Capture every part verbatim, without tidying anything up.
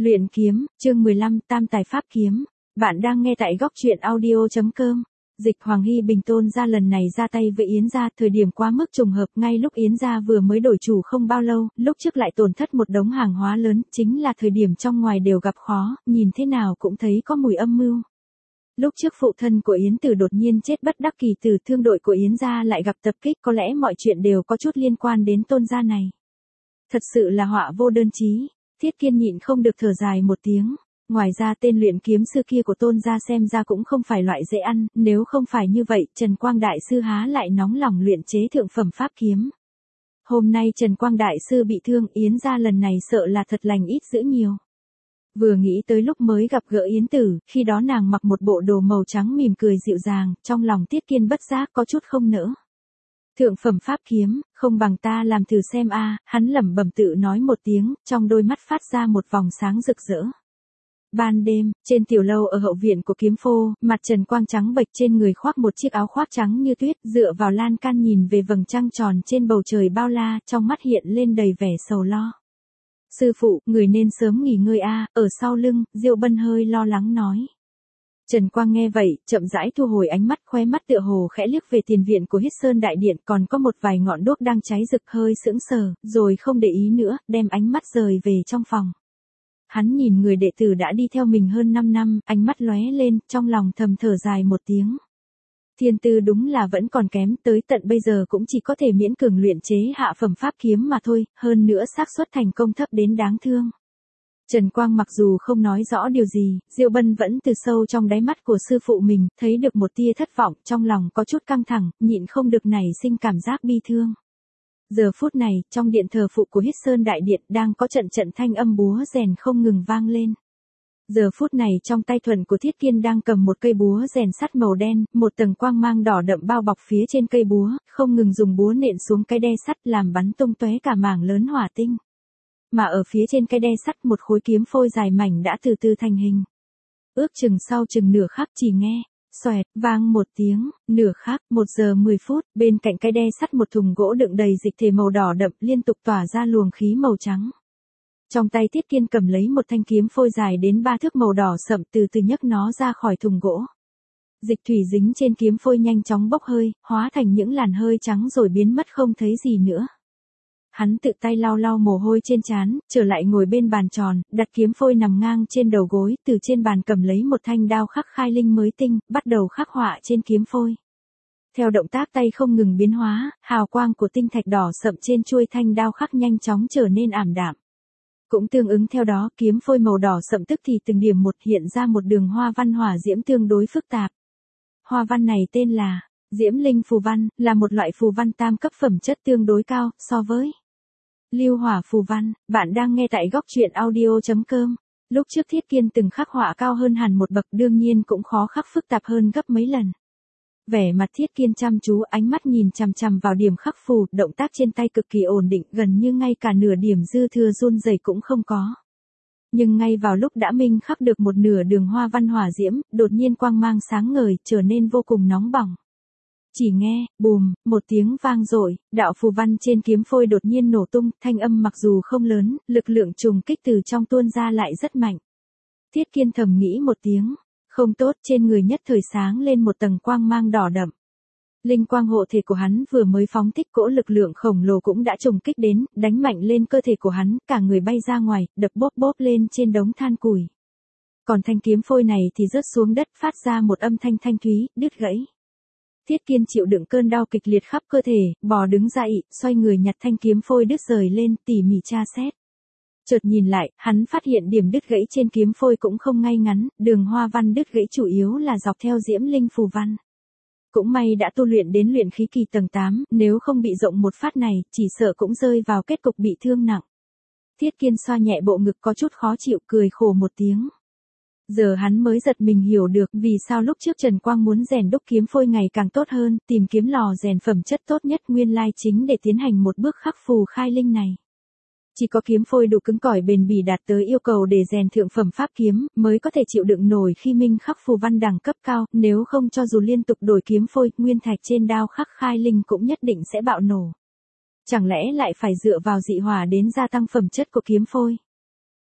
Luyện kiếm, chương mười lăm, Tam tài pháp kiếm. Bạn đang nghe tại góc truyện audio chấm com. Dịch Hoàng Hy Bình Tôn gia lần này ra tay với Yến gia, thời điểm quá mức trùng hợp, ngay lúc Yến gia vừa mới đổi chủ không bao lâu, lúc trước lại tổn thất một đống hàng hóa lớn, chính là thời điểm trong ngoài đều gặp khó, nhìn thế nào cũng thấy có mùi âm mưu. Lúc trước phụ thân của Yến Tử đột nhiên chết bất đắc kỳ, từ thương đội của Yến gia lại gặp tập kích, có lẽ mọi chuyện đều có chút liên quan đến Tôn gia này. Thật sự là họa vô đơn chí. Thiết Kiên nhịn không được thở dài một tiếng. Ngoài ra tên luyện kiếm sư kia của Tôn gia xem ra cũng không phải loại dễ ăn, nếu không phải như vậy, Trần Quang Đại sư há lại nóng lòng luyện chế thượng phẩm pháp kiếm. Hôm nay Trần Quang Đại sư bị thương, Yến gia lần này sợ là thật lành ít dữ nhiều. Vừa nghĩ tới lúc mới gặp gỡ Yến Tử, khi đó nàng mặc một bộ đồ màu trắng mỉm cười dịu dàng, trong lòng Thiết Kiên bất giác có chút không nỡ. Thượng phẩm pháp kiếm, không bằng ta làm thử xem a, hắn lẩm bẩm tự nói một tiếng, trong đôi mắt phát ra một vòng sáng rực rỡ. Ban đêm, trên tiểu lâu ở hậu viện của kiếm phô, mặt Trần Quang trắng bệch, trên người khoác một chiếc áo khoác trắng như tuyết, dựa vào lan can nhìn về vầng trăng tròn trên bầu trời bao la, trong mắt hiện lên đầy vẻ sầu lo. Sư phụ, người nên sớm nghỉ ngơi a, ở sau lưng, Diệu Bân hơi lo lắng nói. Trần Quang nghe vậy, chậm rãi thu hồi ánh mắt, khóe mắt tựa hồ khẽ liếc về tiền viện của Huyết Sơn Đại Điện, còn có một vài ngọn đuốc đang cháy rực, hơi sững sờ, rồi không để ý nữa, đem ánh mắt rời về trong phòng. Hắn nhìn người đệ tử đã đi theo mình hơn năm năm, ánh mắt lóe lên, trong lòng thầm thở dài một tiếng. Thiên tư đúng là vẫn còn kém, tới tận bây giờ cũng chỉ có thể miễn cường luyện chế hạ phẩm pháp kiếm mà thôi, hơn nữa xác suất thành công thấp đến đáng thương. Trần Quang mặc dù không nói rõ điều gì, Diệu Bân vẫn từ sâu trong đáy mắt của sư phụ mình, thấy được một tia thất vọng, trong lòng có chút căng thẳng, nhịn không được nảy sinh cảm giác bi thương. Giờ phút này, trong điện thờ phụ của Huyết Sơn Đại Điện, đang có trận trận thanh âm búa rèn không ngừng vang lên. Giờ phút này trong tay thuần của Thiết Kiên đang cầm một cây búa rèn sắt màu đen, một tầng quang mang đỏ đậm bao bọc phía trên cây búa, không ngừng dùng búa nện xuống cái đe sắt làm bắn tung tóe cả mảng lớn hỏa tinh. Mà ở phía trên cái đe sắt, một khối kiếm phôi dài mảnh đã từ từ thành hình. Ước chừng sau chừng nửa khắc, chỉ nghe xoẹt vang một tiếng, nửa khắc, một giờ mười phút, bên cạnh cái đe sắt một thùng gỗ đựng đầy dịch thể màu đỏ đậm liên tục tỏa ra luồng khí màu trắng. Trong tay Thiết Kiên cầm lấy một thanh kiếm phôi dài đến ba thước màu đỏ sậm, từ từ nhấc nó ra khỏi thùng gỗ. Dịch thủy dính trên kiếm phôi nhanh chóng bốc hơi, hóa thành những làn hơi trắng rồi biến mất không thấy gì nữa. Hắn tự tay lau lau mồ hôi trên trán, trở lại ngồi bên bàn tròn, đặt kiếm phôi nằm ngang trên đầu gối, từ trên bàn cầm lấy một thanh đao khắc khai linh mới tinh, bắt đầu khắc họa trên kiếm phôi. Theo động tác tay không ngừng biến hóa, hào quang của tinh thạch đỏ sậm trên chuôi thanh đao khắc nhanh chóng trở nên ảm đạm. Cũng tương ứng theo đó, kiếm phôi màu đỏ sậm tức thì từng điểm một hiện ra một đường hoa văn hỏa diễm tương đối phức tạp. Hoa văn này tên là Diễm Linh phù văn, là một loại phù văn tam cấp phẩm chất tương đối cao so với Lưu Hỏa phù văn. Bạn đang nghe tại góc truyện audio chấm com. Lúc trước Thiết Kiên từng khắc họa cao hơn hẳn một bậc, đương nhiên cũng khó khắc phức tạp hơn gấp mấy lần. Vẻ mặt Thiết Kiên chăm chú, ánh mắt nhìn chằm chằm vào điểm khắc phù, động tác trên tay cực kỳ ổn định, gần như ngay cả nửa điểm dư thừa run rẩy cũng không có. Nhưng ngay vào lúc đã minh khắc được một nửa đường hoa văn hỏa diễm, đột nhiên quang mang sáng ngời, trở nên vô cùng nóng bỏng. Chỉ nghe, bùm, một tiếng vang dội, đạo phù văn trên kiếm phôi đột nhiên nổ tung, thanh âm mặc dù không lớn, lực lượng trùng kích từ trong tuôn ra lại rất mạnh. Thiết Kiên thầm nghĩ một tiếng, không tốt, trên người nhất thời sáng lên một tầng quang mang đỏ đậm. Linh quang hộ thể của hắn vừa mới phóng thích, cỗ lực lượng khổng lồ cũng đã trùng kích đến, đánh mạnh lên cơ thể của hắn, cả người bay ra ngoài, đập bốp bốp lên trên đống than củi. Còn thanh kiếm phôi này thì rớt xuống đất, phát ra một âm thanh thanh thúy, đứt gãy. Thiết Kiên chịu đựng cơn đau kịch liệt khắp cơ thể, bò đứng dậy, xoay người nhặt thanh kiếm phôi đứt rời lên, tỉ mỉ tra xét. Chợt nhìn lại, hắn phát hiện điểm đứt gãy trên kiếm phôi cũng không ngay ngắn, đường hoa văn đứt gãy chủ yếu là dọc theo Diễm Linh phù văn. Cũng may đã tu luyện đến luyện khí kỳ tầng tám, nếu không bị rộng một phát này, chỉ sợ cũng rơi vào kết cục bị thương nặng. Thiết Kiên xoa nhẹ bộ ngực có chút khó chịu, cười khổ một tiếng. Giờ hắn mới giật mình hiểu được vì sao lúc trước Trần Quang muốn rèn đúc kiếm phôi ngày càng tốt hơn, tìm kiếm lò rèn phẩm chất tốt nhất nguyên lai chính để tiến hành một bước khắc phù khai linh này. Chỉ có kiếm phôi đủ cứng cỏi bền bỉ đạt tới yêu cầu để rèn thượng phẩm pháp kiếm, mới có thể chịu đựng nổi khi minh khắc phù văn đẳng cấp cao, nếu không cho dù liên tục đổi kiếm phôi, nguyên thạch trên đao khắc khai linh cũng nhất định sẽ bạo nổ. Chẳng lẽ lại phải dựa vào dị hỏa đến gia tăng phẩm chất của kiếm phôi?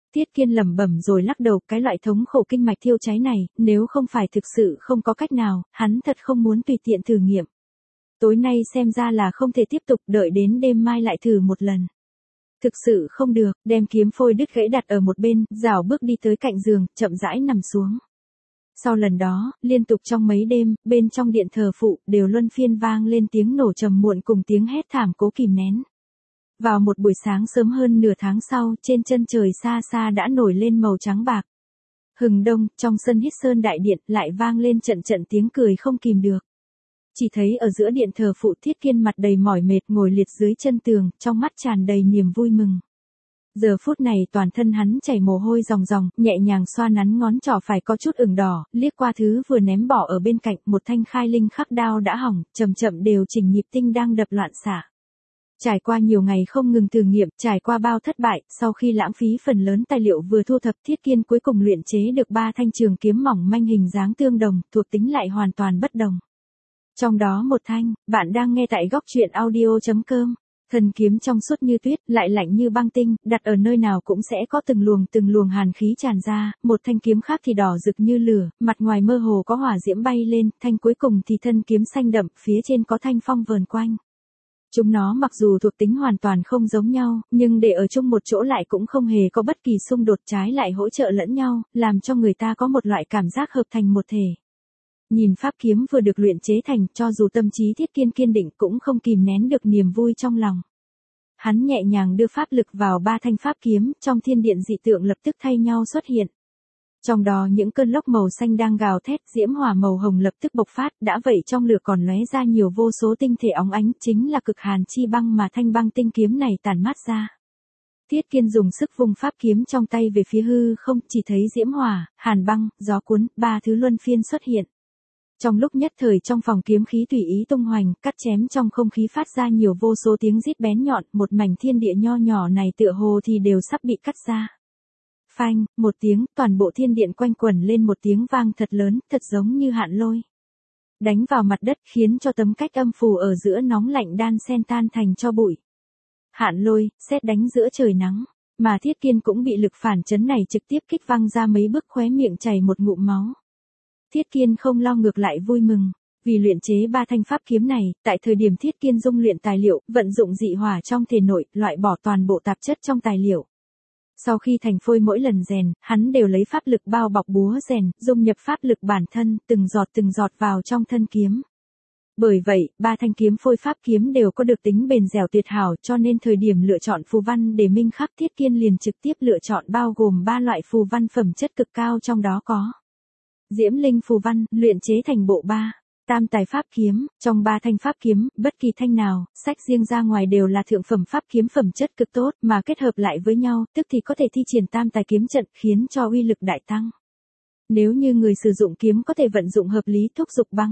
Tiết Kiên lẩm bẩm rồi lắc đầu, cái loại thống khổ kinh mạch thiêu cháy này, nếu không phải thực sự không có cách nào, hắn thật không muốn tùy tiện thử nghiệm. Tối nay xem ra là không thể tiếp tục, đợi đến đêm mai lại thử một lần. Thực sự không được, đem kiếm phôi đứt gãy đặt ở một bên, rảo bước đi tới cạnh giường, chậm rãi nằm xuống. Sau lần đó, liên tục trong mấy đêm, bên trong điện thờ phụ, đều luân phiên vang lên tiếng nổ trầm muộn cùng tiếng hét thảm cố kìm nén. Vào một buổi sáng sớm hơn nửa tháng sau, trên chân trời xa xa đã nổi lên màu trắng bạc. Hừng đông, trong sân Hít Sơn đại điện, lại vang lên trận trận tiếng cười không kìm được. Chỉ thấy ở giữa điện thờ phụ, Thiết Kiên mặt đầy mỏi mệt ngồi liệt dưới chân tường, trong mắt tràn đầy niềm vui mừng. Giờ phút này toàn thân hắn chảy mồ hôi ròng ròng, nhẹ nhàng xoa nắn ngón trỏ phải có chút ửng đỏ, liếc qua thứ vừa ném bỏ ở bên cạnh, một thanh khai linh khắc đao đã hỏng, chậm chậm đều chỉnh nhịp tinh đang đập loạn xạ. Trải qua nhiều ngày không ngừng thử nghiệm, trải qua bao thất bại, sau khi lãng phí phần lớn tài liệu vừa thu thập, Thiết Kiên cuối cùng luyện chế được ba thanh trường kiếm mỏng manh hình dáng tương đồng, thuộc tính lại hoàn toàn bất đồng. Trong đó một thanh, bạn đang nghe tại góc truyện audio chấm com. Thần kiếm trong suốt như tuyết, lại lạnh như băng tinh, đặt ở nơi nào cũng sẽ có từng luồng từng luồng hàn khí tràn ra, một thanh kiếm khác thì đỏ rực như lửa, mặt ngoài mơ hồ có hỏa diễm bay lên, thanh cuối cùng thì thân kiếm xanh đậm, phía trên có thanh phong vờn quanh. Chúng nó mặc dù thuộc tính hoàn toàn không giống nhau, nhưng để ở chung một chỗ lại cũng không hề có bất kỳ xung đột, trái lại hỗ trợ lẫn nhau, làm cho người ta có một loại cảm giác hợp thành một thể. Nhìn pháp kiếm vừa được luyện chế thành, cho dù tâm trí Thiết Kiên kiên định cũng không kìm nén được niềm vui trong lòng. Hắn nhẹ nhàng đưa pháp lực vào ba thanh pháp kiếm, trong thiên điện dị tượng lập tức thay nhau xuất hiện. Trong đó những cơn lốc màu xanh đang gào thét, diễm hỏa màu hồng lập tức bộc phát, đã vậy trong lửa còn lóe ra nhiều vô số tinh thể óng ánh, chính là cực hàn chi băng mà thanh băng tinh kiếm này tản mát ra. Thiết Kiên dùng sức vung pháp kiếm trong tay về phía hư không, chỉ thấy diễm hỏa, hàn băng, gió cuốn, ba thứ luân phiên xuất hiện. Trong lúc nhất thời trong phòng kiếm khí tùy ý tung hoành, cắt chém trong không khí phát ra nhiều vô số tiếng rít bén nhọn, một mảnh thiên địa nho nhỏ này tựa hồ thì đều sắp bị cắt ra. Phanh, một tiếng, toàn bộ thiên điện quanh quẩn lên một tiếng vang thật lớn, thật giống như hạn lôi. Đánh vào mặt đất khiến cho tấm cách âm phù ở giữa nóng lạnh đan xen tan thành cho bụi. Hạn lôi, sét đánh giữa trời nắng, mà Thiết Kiên cũng bị lực phản chấn này trực tiếp kích văng ra mấy bước, khóe miệng chảy một ngụm máu. Thiết Kiên không lo, ngược lại vui mừng, vì luyện chế ba thanh pháp kiếm này, tại thời điểm Thiết Kiên dung luyện tài liệu, vận dụng dị hỏa trong thể nội, loại bỏ toàn bộ tạp chất trong tài liệu. Sau khi thành phôi mỗi lần rèn, hắn đều lấy pháp lực bao bọc búa rèn, dung nhập pháp lực bản thân, từng giọt từng giọt vào trong thân kiếm. Bởi vậy, ba thanh kiếm phôi pháp kiếm đều có được tính bền dẻo tuyệt hảo, cho nên thời điểm lựa chọn phù văn để minh khắc, Thiết Kiên liền trực tiếp lựa chọn bao gồm ba loại phù văn phẩm chất cực cao, trong đó có Diễm Linh phù văn, luyện chế thành bộ ba, tam tài pháp kiếm, trong ba thanh pháp kiếm, bất kỳ thanh nào, sách riêng ra ngoài đều là thượng phẩm pháp kiếm phẩm chất cực tốt, mà kết hợp lại với nhau, tức thì có thể thi triển tam tài kiếm trận, khiến cho uy lực đại tăng. Nếu như người sử dụng kiếm có thể vận dụng hợp lý, thúc dục băng,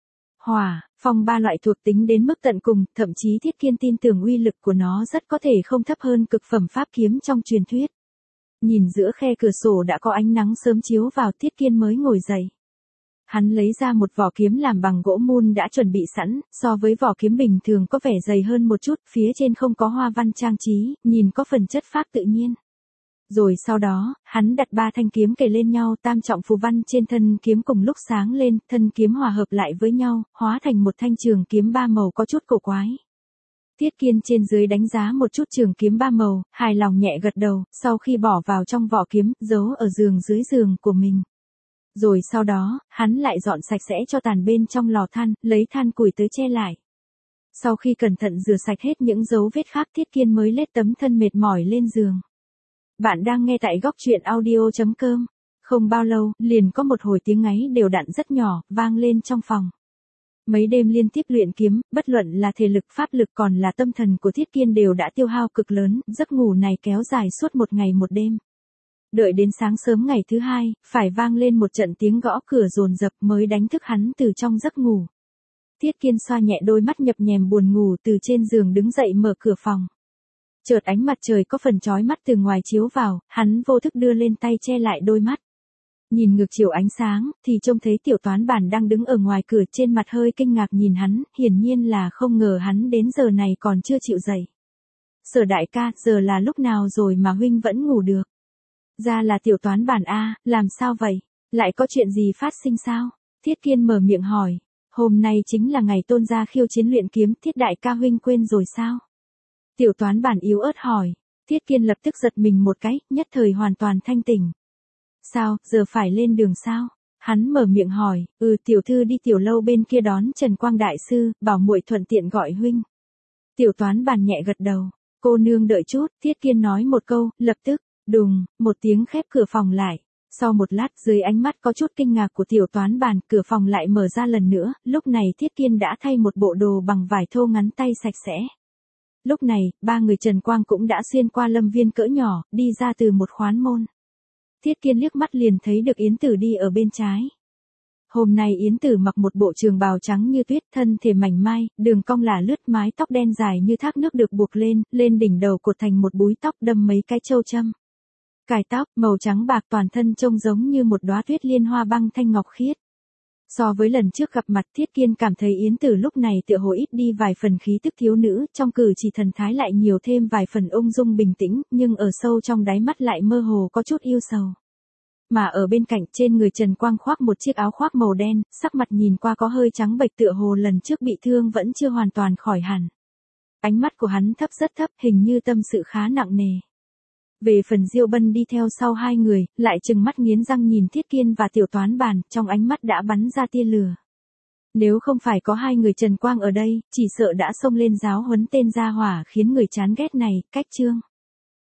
hỏa, phong ba loại thuộc tính đến mức tận cùng, thậm chí Thiết Kiên tin tưởng uy lực của nó rất có thể không thấp hơn cực phẩm pháp kiếm trong truyền thuyết. Nhìn giữa khe cửa sổ đã có ánh nắng sớm chiếu vào, Thiết Kiên mới ngồi dậy. Hắn lấy ra một vỏ kiếm làm bằng gỗ mun đã chuẩn bị sẵn, so với vỏ kiếm bình thường có vẻ dày hơn một chút, phía trên không có hoa văn trang trí, nhìn có phần chất phác tự nhiên. Rồi sau đó, hắn đặt ba thanh kiếm kề lên nhau, tam trọng phù văn trên thân kiếm cùng lúc sáng lên, thân kiếm hòa hợp lại với nhau, hóa thành một thanh trường kiếm ba màu có chút cổ quái. Thiết Kiên trên dưới đánh giá một chút trường kiếm ba màu, hài lòng nhẹ gật đầu, sau khi bỏ vào trong vỏ kiếm, giấu ở giường dưới giường của mình. Rồi sau đó, hắn lại dọn sạch sẽ cho tàn bên trong lò than, lấy than củi tới che lại. Sau khi cẩn thận rửa sạch hết những dấu vết khác, Thiết Kiên mới lết tấm thân mệt mỏi lên giường. Bạn đang nghe tại góc truyện audio chấm com. Không bao lâu, liền có một hồi tiếng ngáy đều đặn rất nhỏ, vang lên trong phòng. Mấy đêm liên tiếp luyện kiếm, bất luận là thể lực pháp lực còn là tâm thần của Thiết Kiên đều đã tiêu hao cực lớn, giấc ngủ này kéo dài suốt một ngày một đêm. Đợi đến sáng sớm ngày thứ hai, phải vang lên một trận tiếng gõ cửa dồn dập mới đánh thức hắn từ trong giấc ngủ. Thiết Kiên xoa nhẹ đôi mắt nhập nhèm buồn ngủ, từ trên giường đứng dậy mở cửa phòng. Chợt ánh mặt trời có phần chói mắt từ ngoài chiếu vào, hắn vô thức đưa lên tay che lại đôi mắt. Nhìn ngược chiều ánh sáng, thì trông thấy tiểu toán bản đang đứng ở ngoài cửa, trên mặt hơi kinh ngạc nhìn hắn, hiển nhiên là không ngờ hắn đến giờ này còn chưa chịu dậy. Sở đại ca, giờ là lúc nào rồi mà huynh vẫn ngủ được? Ra là tiểu toán bản a, làm sao vậy? Lại có chuyện gì phát sinh sao? Thiết Kiên mở miệng hỏi. Hôm nay chính là ngày tôn gia khiêu chiến luyện kiếm, Thiết đại ca huynh quên rồi sao? Tiểu toán bản yếu ớt hỏi. Thiết Kiên lập tức giật mình một cái, nhất thời hoàn toàn thanh tỉnh. Sao, giờ phải lên đường sao? Hắn mở miệng hỏi, ừ tiểu thư đi tiểu lâu bên kia đón Trần Quang đại sư, bảo muội thuận tiện gọi huynh. Tiểu toán bản nhẹ gật đầu, cô nương đợi chút, Thiết Kiên nói một câu, lập tức, đùng, một tiếng khép cửa phòng lại. Sau một lát dưới ánh mắt có chút kinh ngạc của tiểu toán bản, cửa phòng lại mở ra lần nữa, lúc này Thiết Kiên đã thay một bộ đồ bằng vải thô ngắn tay sạch sẽ. Lúc này, ba người Trần Quang cũng đã xuyên qua lâm viên cỡ nhỏ, đi ra từ một khoán môn. Thiết Kiên liếc mắt liền thấy được Yến Tử đi ở bên trái. Hôm nay Yến Tử mặc một bộ trường bào trắng như tuyết, thân thể mảnh mai, đường cong là lướt, mái tóc đen dài như thác nước được buộc lên, lên đỉnh đầu cột thành một búi tóc đâm mấy cái châu châm. Cài tóc màu trắng bạc, toàn thân trông giống như một đóa tuyết liên hoa băng thanh ngọc khiết. So với lần trước gặp mặt, Thiết Kiên cảm thấy Yến Tử lúc này tựa hồ ít đi vài phần khí tức thiếu nữ, trong cử chỉ thần thái lại nhiều thêm vài phần ung dung bình tĩnh, nhưng ở sâu trong đáy mắt lại mơ hồ có chút yêu sầu. Mà ở bên cạnh, trên người Trần Quang khoác một chiếc áo khoác màu đen, sắc mặt nhìn qua có hơi trắng bệch, tựa hồ lần trước bị thương vẫn chưa hoàn toàn khỏi hẳn. Ánh mắt của hắn thấp rất thấp, hình như tâm sự khá nặng nề. Về phần Diêu Bân đi theo sau hai người, lại trừng mắt nghiến răng nhìn Thiết Kiên và tiểu toán bản, trong ánh mắt đã bắn ra tia lửa. Nếu không phải có hai người Trần Quang ở đây, chỉ sợ đã xông lên giáo huấn tên gia hỏa khiến người chán ghét này, cách chương.